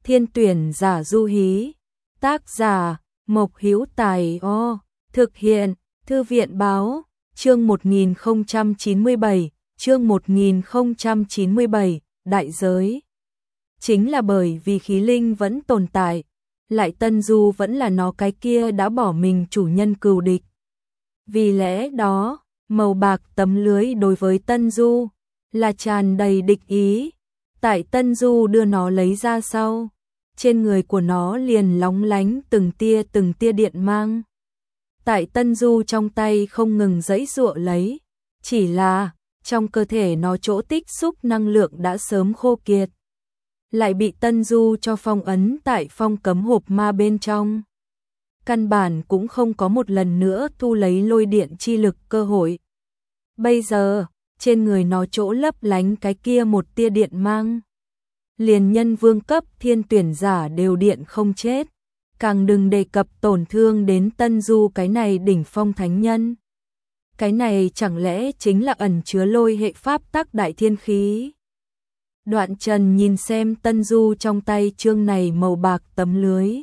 Thiên tuyển giả du hí. Tác giả Mộc Hữu Tài. Thực hiện Thư viện báo. Chương 1097. Chương 1097. Đại giới. Chính là bởi vì khí linh vẫn tồn tại, lại Tân Du vẫn là nó cái kia đã bỏ mình chủ nhân cừu địch. Vì lẽ đó, màu bạc tấm lưới đối với Tân Du là tràn đầy địch ý. Tại Tân Du đưa nó lấy ra sau, trên người của nó liền lóng lánh từng tia điện mang. Tại Tân Du trong tay không ngừng giãy giụa lấy, chỉ là trong cơ thể nó chỗ tích xúc năng lượng đã sớm khô kiệt, lại bị Tân Du cho phong ấn tại phong cấm hộp ma bên trong. Căn bản cũng không có một lần nữa thu lấy lôi điện chi lực cơ hội. Bây giờ, trên người nó chỗ lấp lánh cái kia một tia điện mang, liền nhân vương cấp thiên tuyển giả đều điện không chết, càng đừng đề cập tổn thương đến Tân Du cái này đỉnh phong thánh nhân. Cái này chẳng lẽ chính là ẩn chứa lôi hệ pháp tắc đại thiên khí? Đoạn Trần nhìn xem Tân Du trong tay chương này màu bạc tấm lưới,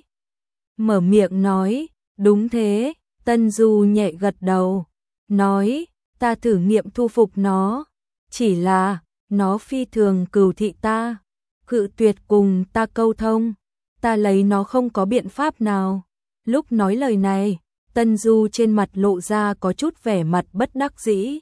mở miệng nói, đúng thế. Tân Du nhẹ gật đầu, nói, ta thử nghiệm thu phục nó, chỉ là nó phi thường cừu thị ta, cự tuyệt cùng ta câu thông, ta lấy nó không có biện pháp nào. Lúc nói lời này, Tân Du trên mặt lộ ra có chút vẻ mặt bất đắc dĩ.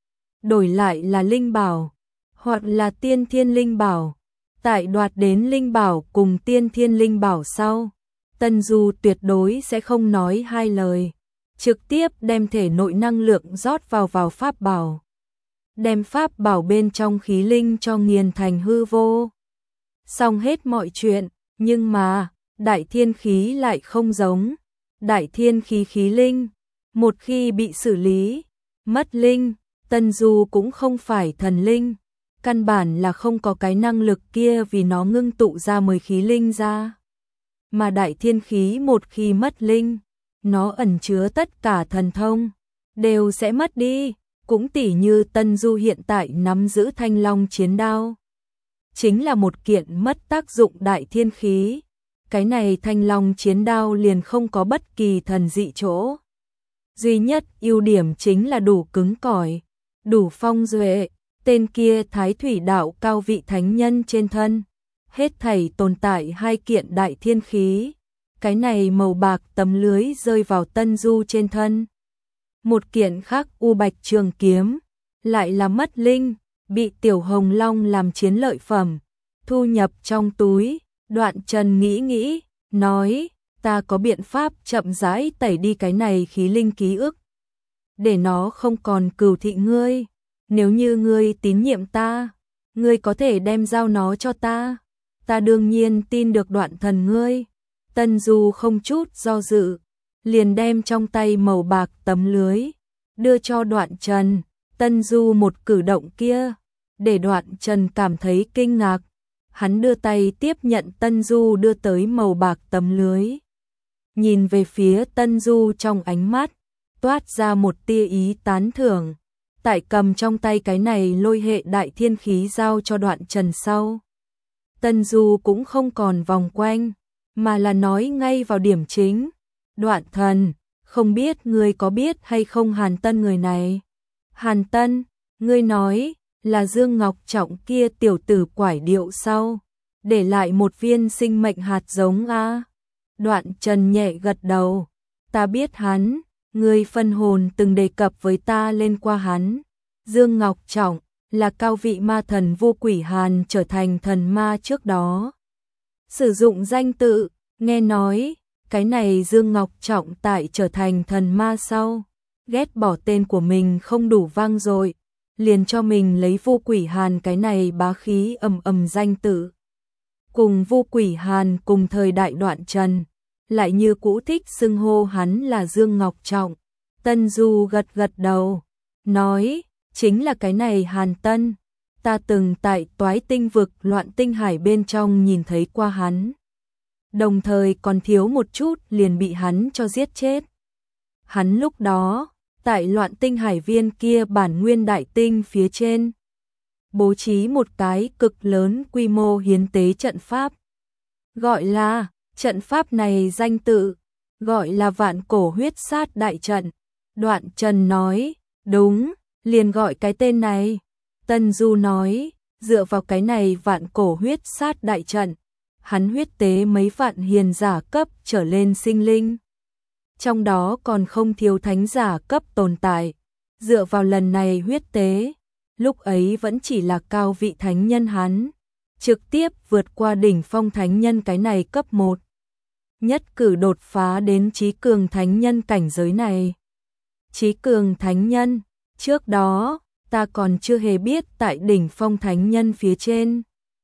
Đổi lại là linh bảo, hoặc là tiên thiên linh bảo, tại đoạt đến linh bảo cùng tiên thiên linh bảo sau, Tân Du tuyệt đối sẽ không nói hai lời, trực tiếp đem thể nội năng lượng rót vào pháp bảo, đem pháp bảo bên trong khí linh cho nghiền thành hư vô. Xong hết mọi chuyện, nhưng mà đại thiên khí lại không giống. Đại thiên khí khí linh, một khi bị xử lý, mất linh, Tân Du cũng không phải thần linh, căn bản là không có cái năng lực kia vì nó ngưng tụ ra 10 khí linh ra. Mà đại thiên khí một khi mất linh, nó ẩn chứa tất cả thần thông, đều sẽ mất đi, cũng tỉ như Tân Du hiện tại nắm giữ thanh long chiến đao. Chính là một kiện mất tác dụng đại thiên khí. Cái này thanh long chiến đao liền không có bất kỳ thần dị chỗ. Duy nhất ưu điểm chính là đủ cứng cỏi, đủ phong duệ. Tên kia Thái Thủy Đạo cao vị thánh nhân trên thân, hết thảy tồn tại hai kiện đại thiên khí. Cái này màu bạc tấm lưới rơi vào Tân Du trên thân. Một kiện khác u bạch trường kiếm, lại là mất linh, bị Tiểu Hồng Long làm chiến lợi phẩm, thu nhập trong túi. Đoạn Trần nghĩ, nói, ta có biện pháp chậm rãi tẩy đi cái này khí linh ký ức, để nó không còn cừu thị ngươi. Nếu như ngươi tín nhiệm ta, ngươi có thể đem giao nó cho ta. Ta đương nhiên tin được Đoạn thần ngươi. Tân Du không chút do dự, liền đem trong tay màu bạc tấm lưới đưa cho Đoạn Trần. Tân Du một cử động kia, để Đoạn Trần cảm thấy kinh ngạc. Hắn đưa tay tiếp nhận Tân Du đưa tới màu bạc tấm lưới. Nhìn về phía Tân Du trong ánh mắt, toát ra một tia ý tán thưởng. Tại cầm trong tay cái này lôi hệ đại thiên khí giao cho Đoạn Trần sau, Tân Du cũng không còn vòng quanh, mà là nói ngay vào điểm chính. Đoạn thần, không biết ngươi có biết hay không Hàn Tân người này? Hàn Tân, ngươi nói là Dương Ngọc Trọng kia tiểu tử quải điệu sau, để lại một viên sinh mệnh hạt giống a. Đoạn Trần nhẹ gật đầu, ta biết hắn, ngươi phân hồn từng đề cập với ta lên qua hắn. Dương Ngọc Trọng là cao vị ma thần vô quỷ Hàn trở thành thần ma trước đó sử dụng danh tự. Nghe nói cái này Dương Ngọc Trọng tại trở thành thần ma sau, ghét bỏ tên của mình không đủ vang dội, liền cho mình lấy vô quỷ Hàn cái này bá khí danh tự. Cùng vô quỷ Hàn cùng thời đại Đoạn Trần, lại như cũ thích xưng hô hắn là Dương Ngọc Trọng. Tân Du gật đầu, nói, chính là cái này Hàn Tân, ta từng tại Toái Tinh vực Loạn Tinh Hải bên trong nhìn thấy qua hắn, đồng thời còn thiếu một chút liền bị hắn cho giết chết. Hắn lúc đó tại Loạn Tinh Hải viên kia bản nguyên đại tinh phía trên, bố trí một cái cực lớn quy mô hiến tế trận pháp. Gọi là, trận pháp này danh tự, gọi là vạn cổ huyết sát đại trận. Đoạn Trần nói, đúng, liền gọi cái tên này. Tân Du nói, dựa vào cái này vạn cổ huyết sát đại trận, hắn huyết tế mấy vạn hiền giả cấp trở lên sinh linh. Trong đó còn không thiếu thánh giả cấp tồn tại. Dựa vào lần này huyết tế, lúc ấy vẫn chỉ là cao vị thánh nhân hắn, trực tiếp vượt qua đỉnh phong thánh nhân cái này cấp 1. Nhất cử đột phá đến trí cường thánh nhân cảnh giới này. Trí cường thánh nhân, trước đó, ta còn chưa hề biết tại đỉnh phong thánh nhân phía trên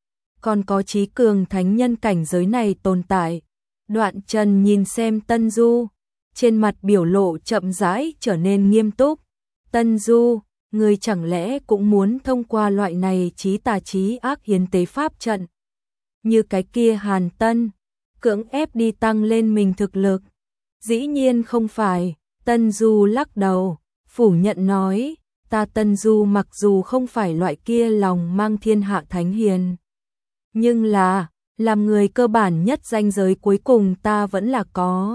còn có trí cường thánh nhân cảnh giới này tồn tại. Đoạn Trần nhìn xem Tân Du, trên mặt biểu lộ chậm rãi trở nên nghiêm túc. Tân Du, ngươi chẳng lẽ cũng muốn thông qua loại này trí tà trí ác hiến tế pháp trận, như cái kia Hàn Tân, cưỡng ép đi tăng lên mình thực lực? Dĩ nhiên không phải. Tân Du lắc đầu, phủ nhận nói, ta Tân Du mặc dù không phải loại kia lòng mang thiên hạ thánh hiền, nhưng là, làm người cơ bản nhất ranh giới cuối cùng ta vẫn là có.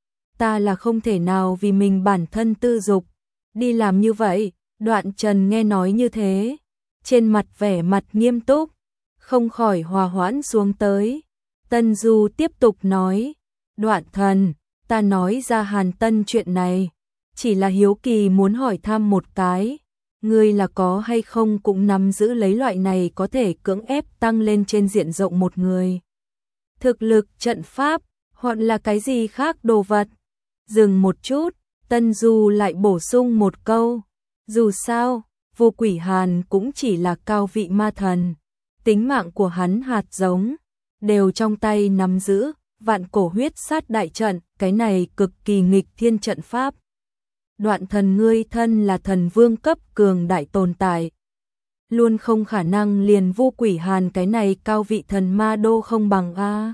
Ta là không thể nào vì mình bản thân tư dục, đi làm như vậy. Đoạn Trần nghe nói như thế, trên mặt vẻ mặt nghiêm túc, không khỏi hòa hoãn xuống tới. Tân Du tiếp tục nói, Đoạn thần, ta nói ra Hàn Tân chuyện này, chỉ là hiếu kỳ muốn hỏi thăm một cái, ngươi là có hay không cũng nắm giữ lấy loại này có thể cưỡng ép tăng lên trên diện rộng một người thực lực trận pháp, hoặc là cái gì khác đồ vật. Dừng một chút, Tân Du lại bổ sung một câu, dù sao, Vô Quỷ Hàn cũng chỉ là cao vị ma thần, tính mạng của hắn hạt giống đều trong tay nắm giữ vạn cổ huyết sát đại trận, cái này cực kỳ nghịch thiên trận pháp. Đoạn thần ngươi thân là thần vương cấp cường đại tồn tại, luôn không khả năng liền Vô Quỷ Hàn cái này cao vị thần ma đô không bằng a.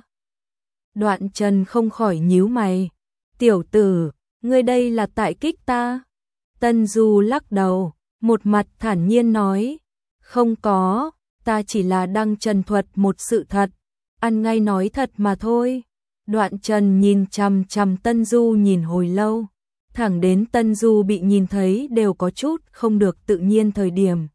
Đoạn Trần không khỏi nhíu mày, tiểu tử, ngươi đây là tại kích ta? Tân Du lắc đầu, một mặt thản nhiên nói, không có, ta chỉ là đang trần thuật một sự thật, ăn ngay nói thật mà thôi. Đoạn Trần nhìn chằm chằm Tân Du nhìn hồi lâu, thẳng đến Tân Du bị nhìn thấy đều có chút không được tự nhiên thời điểm,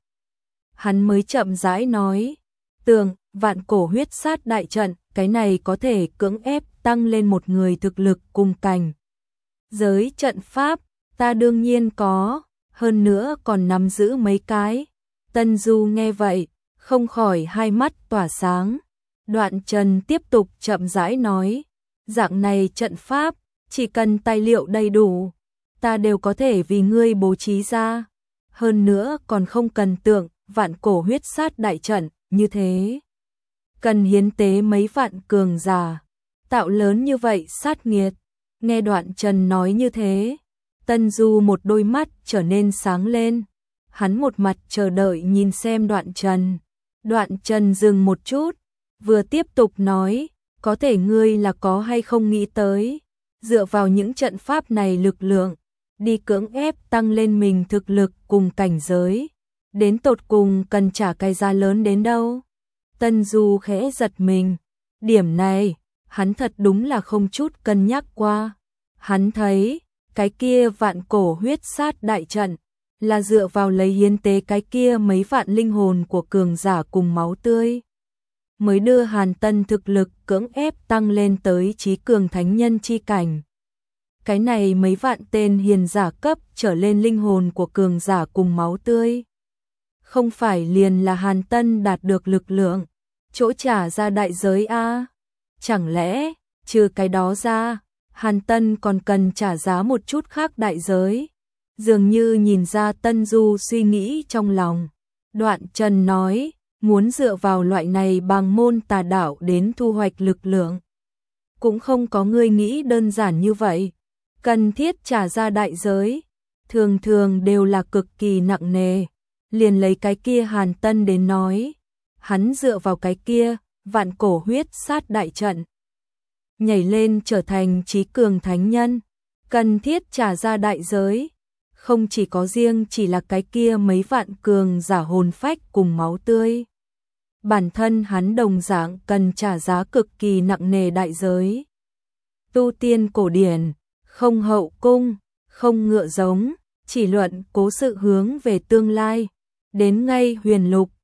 hắn mới chậm rãi nói, tường, vạn cổ huyết sát đại trận, cái này có thể cưỡng ép tăng lên một người thực lực cùng cảnh giới trận pháp, ta đương nhiên có, hơn nữa còn nắm giữ mấy cái. Tân Du nghe vậy, không khỏi hai mắt tỏa sáng. Đoạn Trần tiếp tục chậm rãi nói, dạng này trận pháp, chỉ cần tài liệu đầy đủ, ta đều có thể vì ngươi bố trí ra, hơn nữa còn không cần tượng vạn cổ huyết sát đại trận như thế. Cần hiến tế mấy vạn cường giả, tạo lớn như vậy sát nghiệt. Nghe Đoạn Trần nói như thế, Tân Du một đôi mắt trở nên sáng lên, hắn một mặt chờ đợi nhìn xem Đoạn Trần. Đoạn Trần dừng một chút, vừa tiếp tục nói, có thể ngươi là có hay không nghĩ tới, dựa vào những trận pháp này lực lượng, đi cưỡng ép tăng lên mình thực lực cùng cảnh giới, đến tột cùng cần trả cái giá lớn đến đâu? Tân Du khẽ giật mình, điểm này, hắn thật đúng là không chút cân nhắc qua. Hắn thấy, cái kia vạn cổ huyết sát đại trận, là dựa vào lấy hiến tế cái kia mấy vạn linh hồn của cường giả cùng máu tươi, mới đưa Hàn Tân thực lực cưỡng ép tăng lên tới trí cường thánh nhân chi cảnh. Cái này mấy vạn tên hiền giả cấp trở lên linh hồn của cường giả cùng máu tươi, không phải liền là Hàn Tân đạt được lực lượng, chỗ trả ra đại giới a? Chẳng lẽ, trừ cái đó ra, Hàn Tân còn cần trả giá một chút khác đại giới? Dường như nhìn ra Tân Du suy nghĩ trong lòng. Đoạn Trần nói, muốn dựa vào loại này bằng môn tà đạo đến thu hoạch lực lượng, cũng không có ngươi nghĩ đơn giản như vậy. Cần thiết trả ra đại giới, thường thường đều là cực kỳ nặng nề. Liền lấy cái kia Hàn Tân đến nói, hắn dựa vào cái kia vạn cổ huyết sát đại trận, nhảy lên trở thành trí cường thánh nhân, cần thiết trả ra đại giới, không chỉ có riêng chỉ là cái kia mấy vạn cường giả hồn phách cùng máu tươi, bản thân hắn đồng dạng cần trả giá cực kỳ nặng nề đại giới. Tu tiên cổ điển, không hậu cung, không ngựa giống, chỉ luận cố sự hướng về tương lai. Đến ngay huyền lục,